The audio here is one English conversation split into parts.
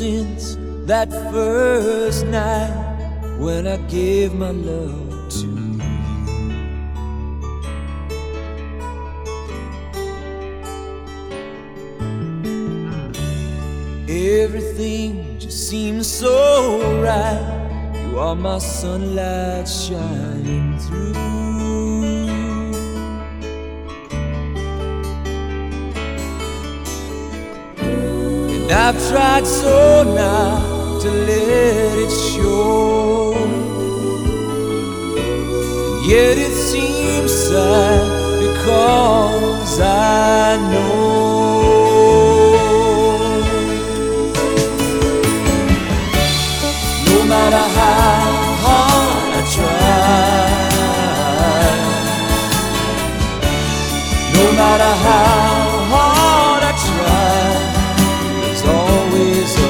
since that first night when I gave my love to you. Everything just seems so right. You are my sunlight shining through. And I've tried so not to let it show, and yet it seems sad because I know no matter how hard I try, no matter how hard I try, there's always a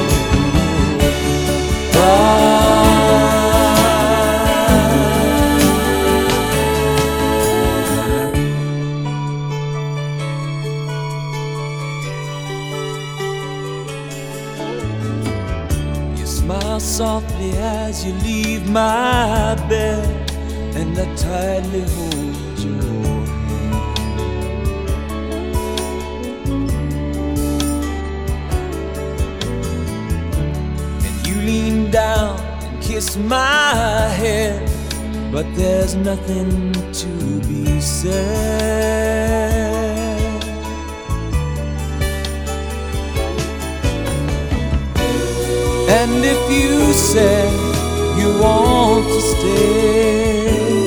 smile softly as you leave my bed, and I tightly hold your hand. And you lean down and kiss my head, but there's nothing to be said. And if you say you want to stay,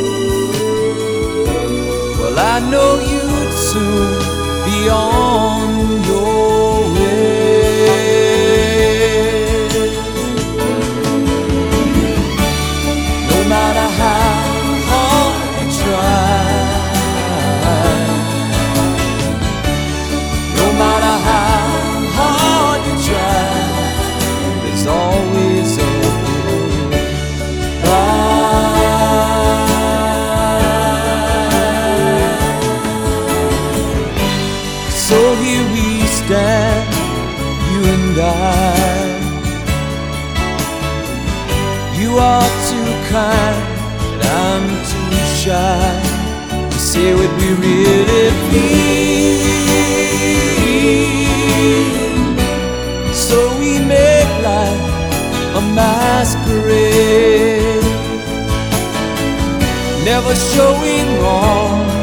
well, I know you'd soon be on your way. No matter how hard I try, no matter how hard you try, there's always a goodbye. So here we stand, you and I. You are too kind, and I'm too shy to say what we really feel. So we make life a masquerade, never showing wrong